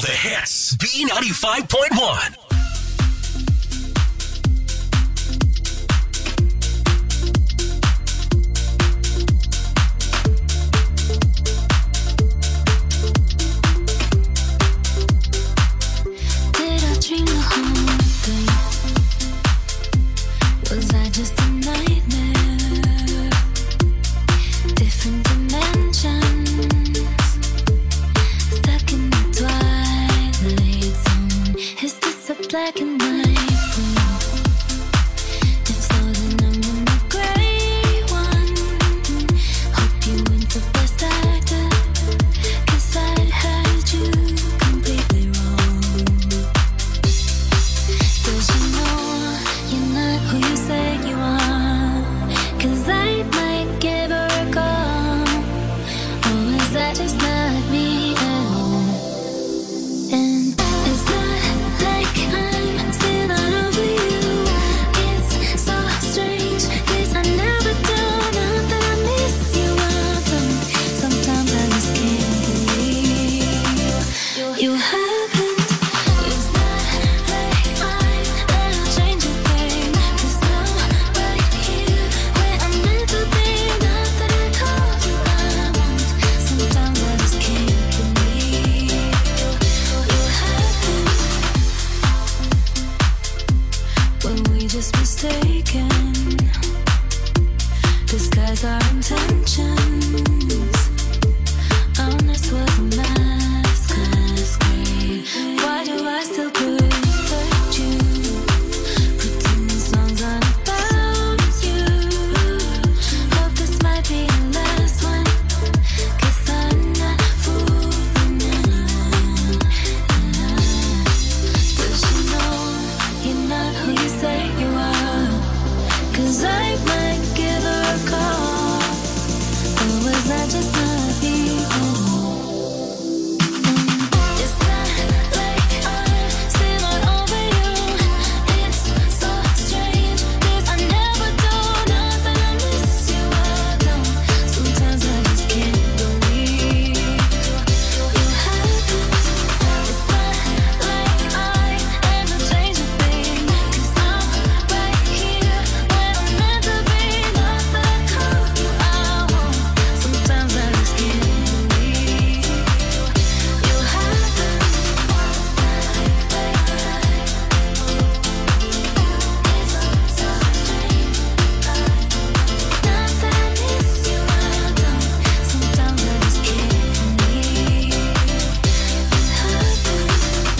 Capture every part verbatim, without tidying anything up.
the hits. B ninety-five point one. Black and white. It's all that I'm in the gray one. Hope you weren't the best actor, 'cause I had you completely wrong. Does you know you're not who you say you are? 'Cause I might give her a call. Or is that just not me? And it's not like I'm still not over you. It's so strange, 'cause I never do. Not that I miss you often. Sometimes I just can't believe you happened. It's not like I'm gonna change a thing. 'Cause I'm right here where I'm meant to be. Not that I told you I won't. Sometimes I just can't believe you happened. When we just mistaken, disguise our intentions. Honest was a masquerade. Why do I still protect you? Pretending songs aren't about you. Hope this might be the last one, 'cause I'm not fooling anyone. Does you know you're not who you say you are? 'Cause I might give her a call. Or was that just not me? It's not like I'm still not over you. It's so strange, 'cause I never do. Not that I miss you, I don't. Sometimes I just can't believe you happened. It's not like I ever change a thing. 'Cause I'm right here where I'm meant to be. Not that I told you I won't. Sometimes I just can't believe you happened. It's so strange. Not that I miss you, I don't. Sometimes I just can't believe it happened.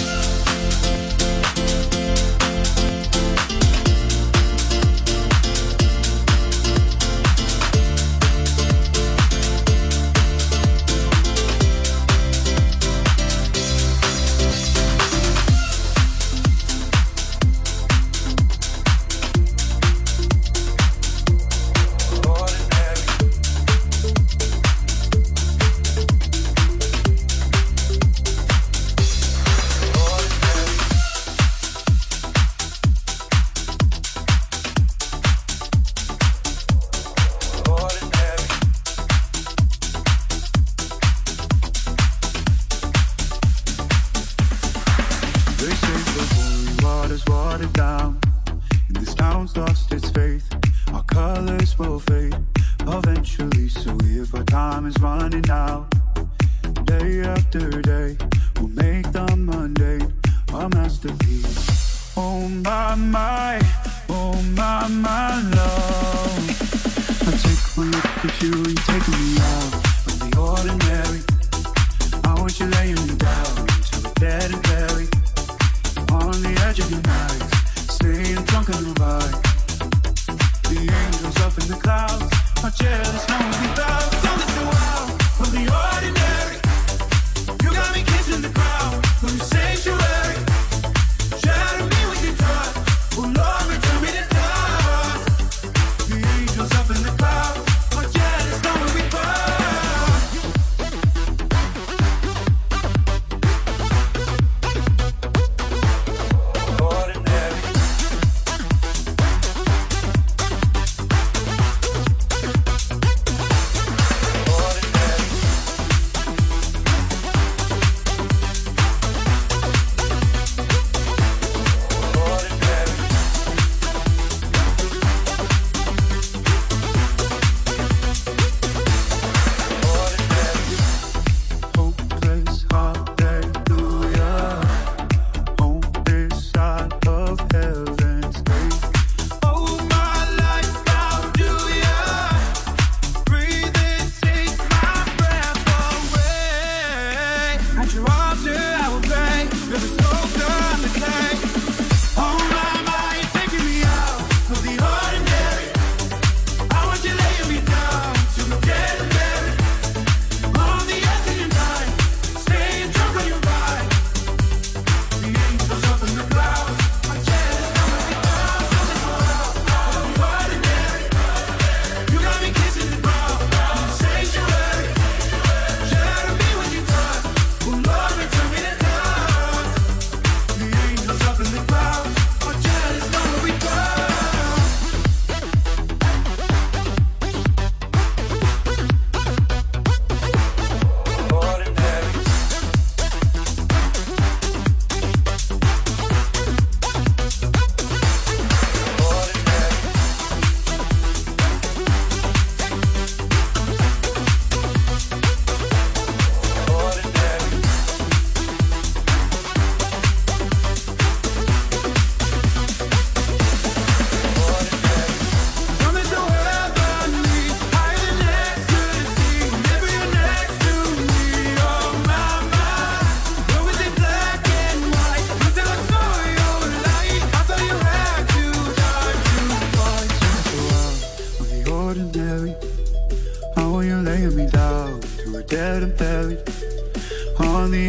They say the holy water's watered down, and this town's lost its faith. Our colors will fade eventually, so if our time is running out, day after day, we'll make the mundane our masterpiece. Oh my, my, oh my, my love. I take one look at you, you're taking me out of the ordinary. I want you laying me down till we're dead and buried. On the edge of your night, staying drunk on the ride. The angels up in the clouds are jealous, no one without. So it's so wild from the ordinary. You got me kissing the crowd from your sanctuary. Shatter me with your touch, oh Lord, return me to touch.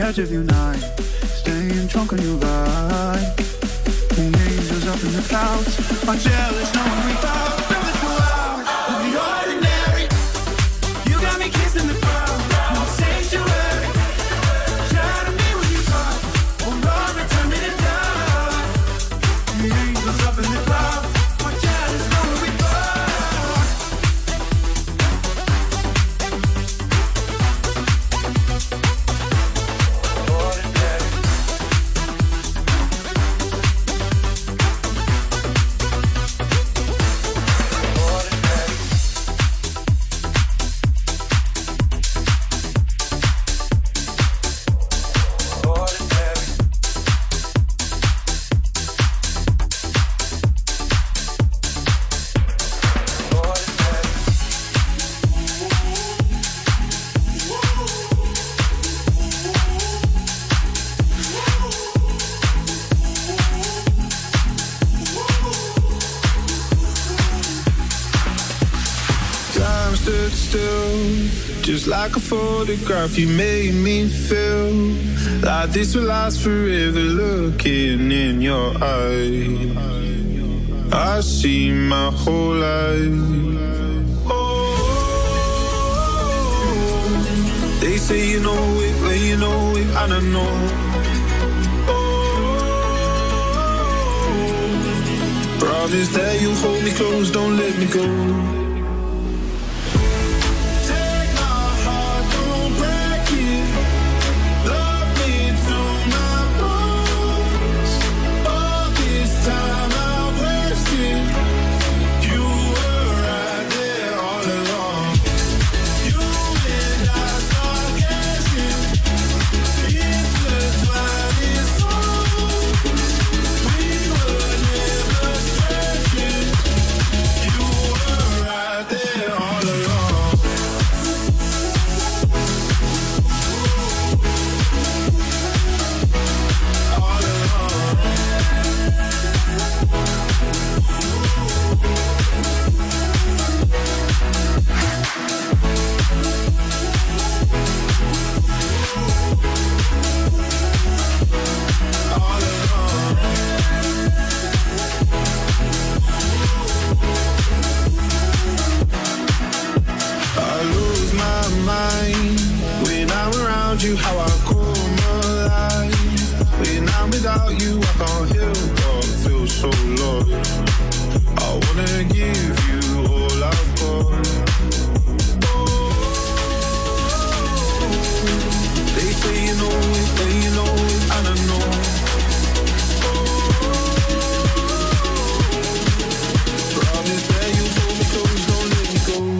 edge of your night, staying drunk on your ride. The angels up in the clouds are jealous knowing we thought from the two hours of the ordinary. You got me kissing the ground, no sanctuary. Try to be when you talk, or Lord, return me to dust. The angels up in the clouds are jealous knowing we thought. Just like a photograph, you made me feel like this will last forever. Looking in your eyes, I see my whole life. Oh, they say you know it, but you know it, I don't know. Oh, promise that you'll hold me close, don't let me go. You how I come alive. When I'm without you, I can't help but feel so lost. I wanna give you all I've got. Oh, they say you know it, but you know it, I don't know. Oh, promise that you hold me close, don't let me go.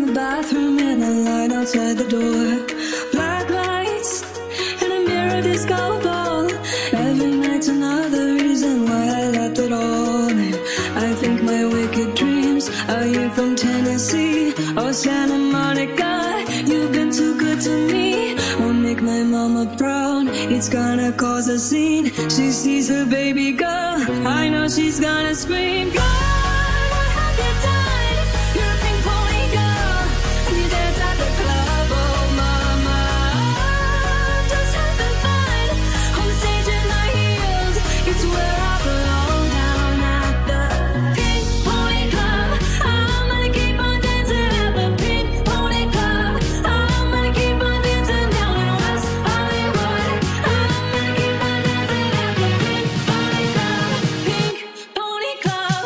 the bathroom and the line outside the door. Black lights and a mirror disco ball. Every night's another reason why I left it all. And I think my wicked dreams are you from Tennessee or Santa Monica. You've been too good to me. Won't make my mama proud. It's gonna cause a scene. She sees her baby girl. I know she's gonna scream. God, what have you done? You're a pink pony girl, and you dance at the club. Oh, mama, I'm just having fun on the stage in my heels. It's where I belong, down at the Pink Pony Club. I'm gonna keep on dancing at the Pink Pony Club. I'm gonna keep on dancing down in West Hollywood. I'm gonna keep on dancing at the Pink Pony Club. Pink Pony Club.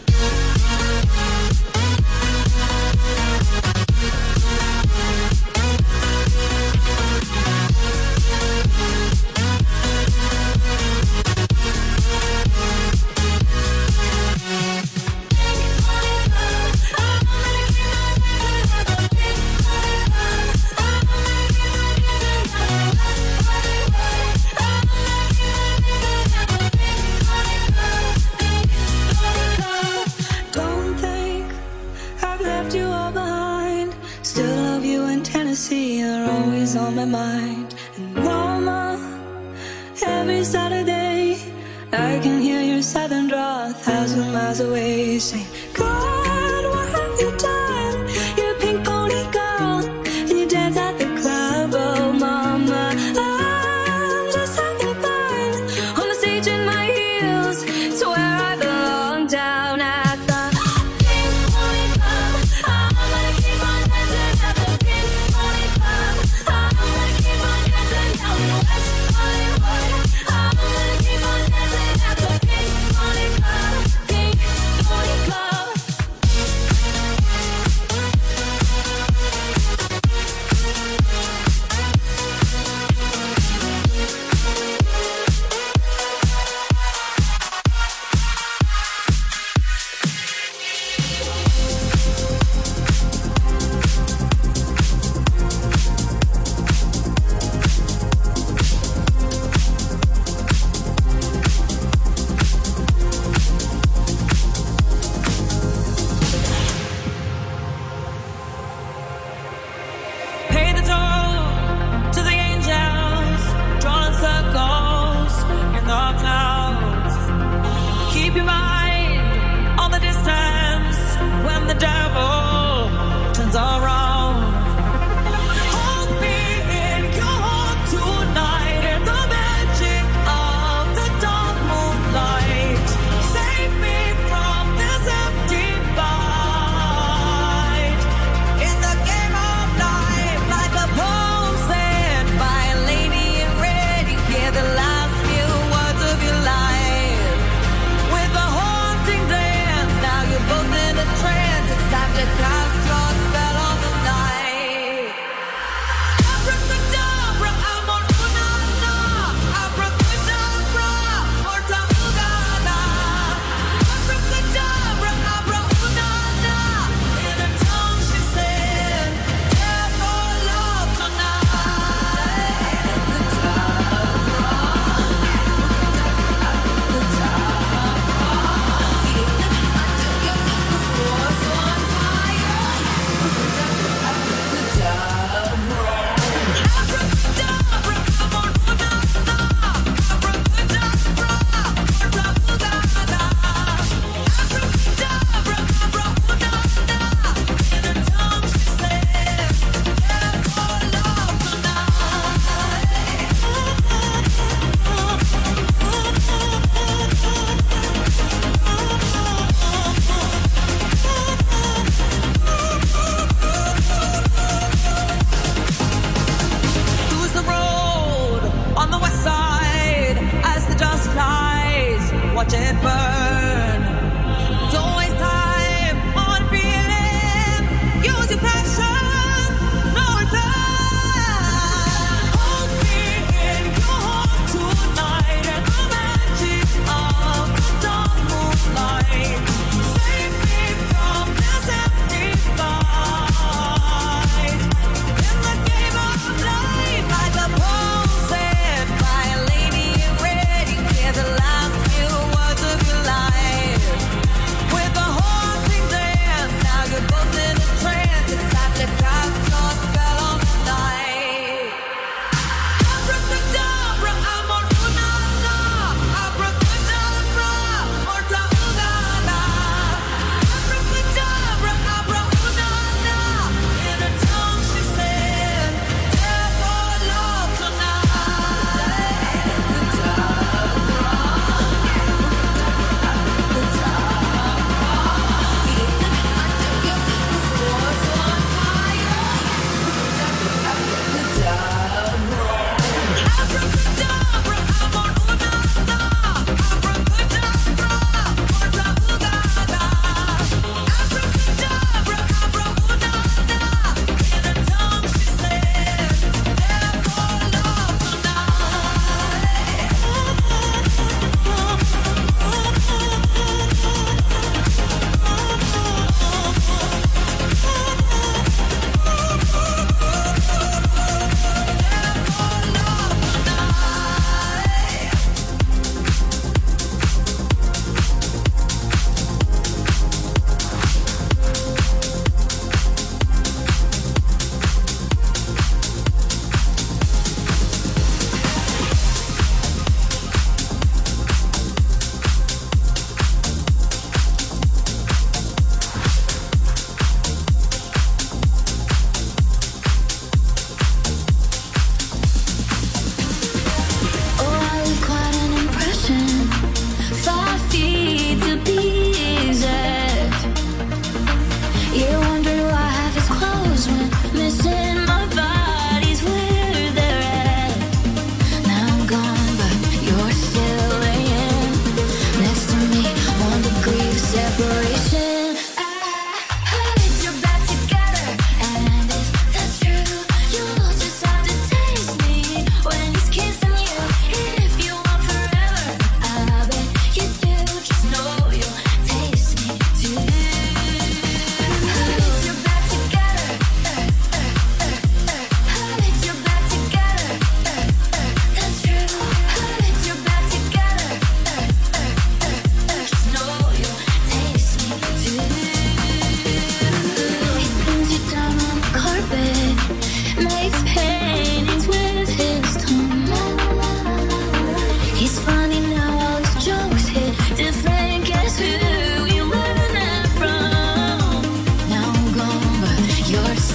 Don't think I've left you all behind. Still love you in Tennessee, you're always on my mind. And mama, every Saturday I can hear your southern drawl a thousand miles away, saying, God, what have you done? You're a pink pony girl, and you dance at the club. Oh, mama, I'm just having fun on the stage in my heels. It's where I belong, down at the Pink Pony Club. I'm gonna keep on dancing at the Pink Pony Club. I'm gonna keep on dancing down in West Hollywood. I'm gonna keep on dancing at the Pink Pony Club. Pink Pony Club.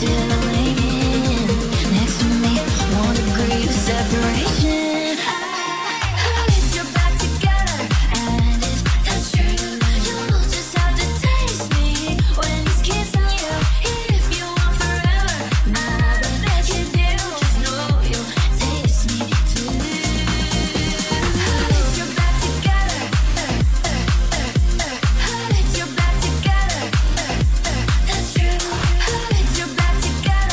still laying next to me. One degree of separation. I hit your back together, and if that's true, you'll just have to taste me when he's kissing you. If you want forever, I bet you do. Just know you'll taste me too. I hit your back together, I hit your back together, that's true. I hit your back together.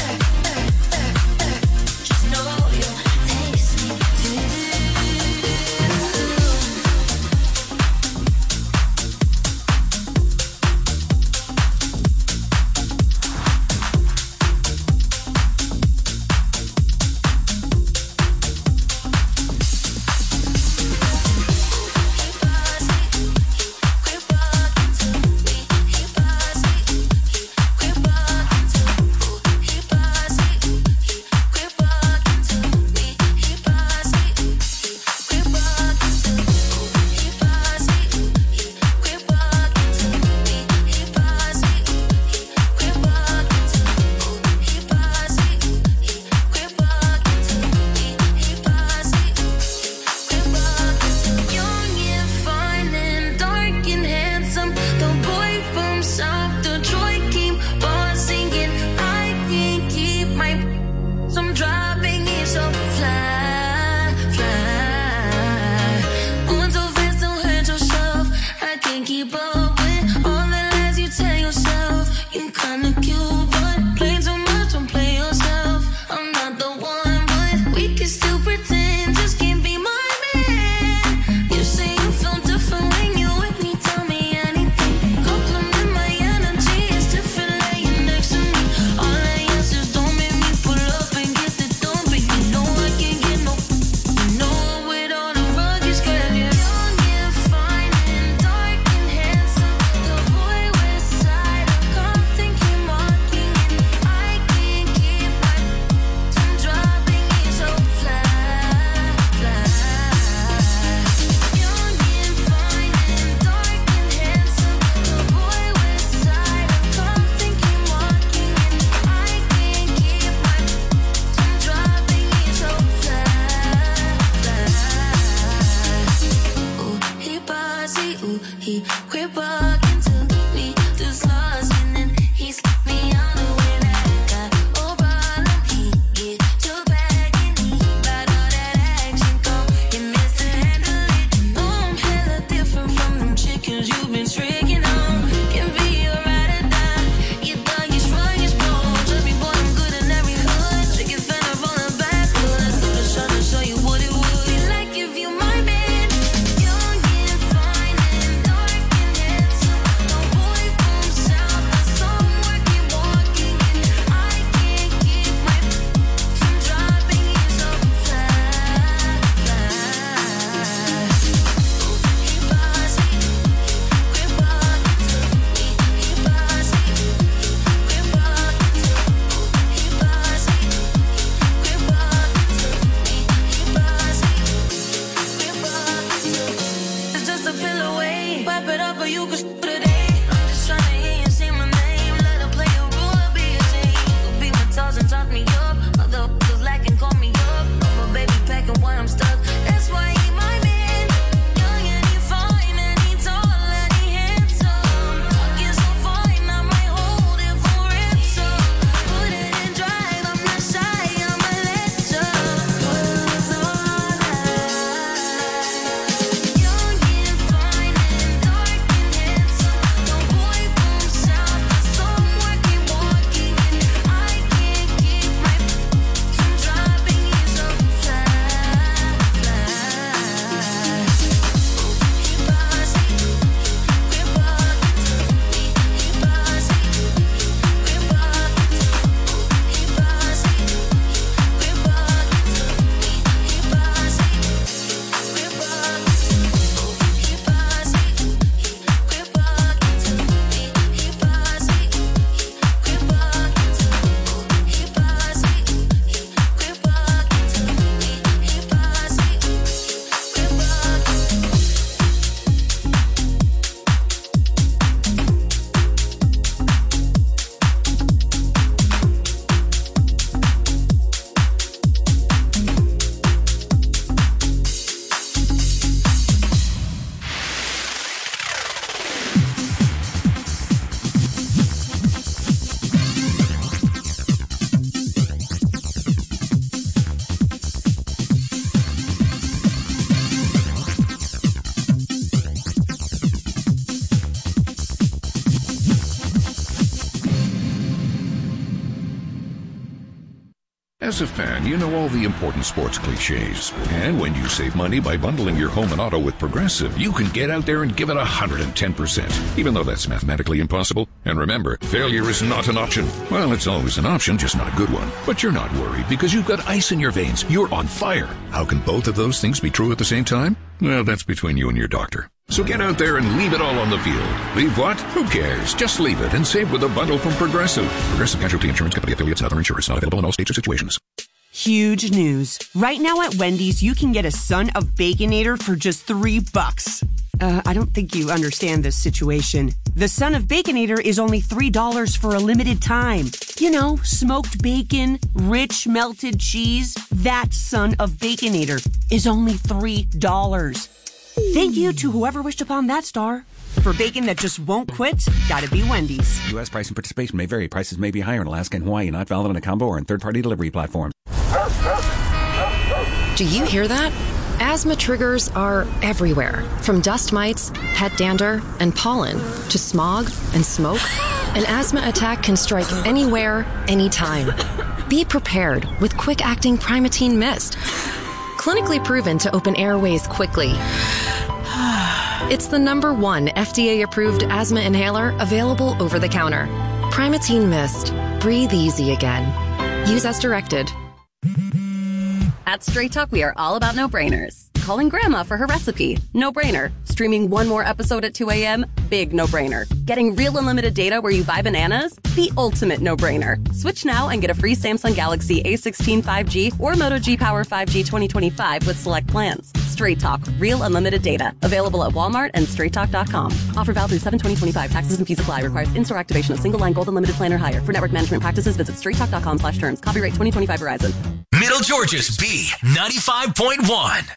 As a fan, you know all the important sports cliches. And when you save money by bundling your home and auto with Progressive, you can get out there and give it one hundred ten percent, even though that's mathematically impossible. And remember, failure is not an option. Well, it's always an option, just not a good one. But you're not worried because you've got ice in your veins. You're on fire. How can both of those things be true at the same time? Well, that's between you and your doctor. So get out there and leave it all on the field. Leave what? Who cares? Just leave it and save with a bundle from Progressive. Progressive Casualty Insurance Company affiliates and other insurers. Not available in all states or situations. Huge news. Right now at Wendy's, you can get a Son of Baconator for just three bucks. Uh, I don't think you understand this situation. The Son of Baconator is only three dollars for a limited time. You know, smoked bacon, rich melted cheese. That Son of Baconator is only three dollars. Thank you to whoever wished upon that star. For bacon that just won't quit, gotta be Wendy's. U S price and participation may vary. Prices may be higher in Alaska and Hawaii, not valid in a combo or in third-party delivery platforms. Do you hear that? Asthma triggers are everywhere. From dust mites, pet dander, and pollen, to smog and smoke. An asthma attack can strike anywhere, anytime. Be prepared with quick-acting Primatene Mist. Clinically proven to open airways quickly. It's the number one F D A-approved asthma inhaler available over the counter. Primatene Mist. Breathe easy again. Use as directed. At Straight Talk, we are all about no-brainers. Calling Grandma for her recipe? No-brainer. Streaming one more episode at two a.m.? Big no-brainer. Getting real unlimited data where you buy bananas? The ultimate no-brainer. Switch now and get a free Samsung Galaxy A sixteen five G or Moto G Power five G twenty twenty-five with select plans. Straight Talk. Real unlimited data. Available at Walmart and straight talk dot com. Offer valid through seven twenty twenty-five. Taxes and fees apply. Requires in-store activation of single line gold unlimited plan or higher. For network management practices, visit straight talk dot com slash terms. Copyright twenty twenty-five Verizon. Middle Georgia's B ninety-five point one.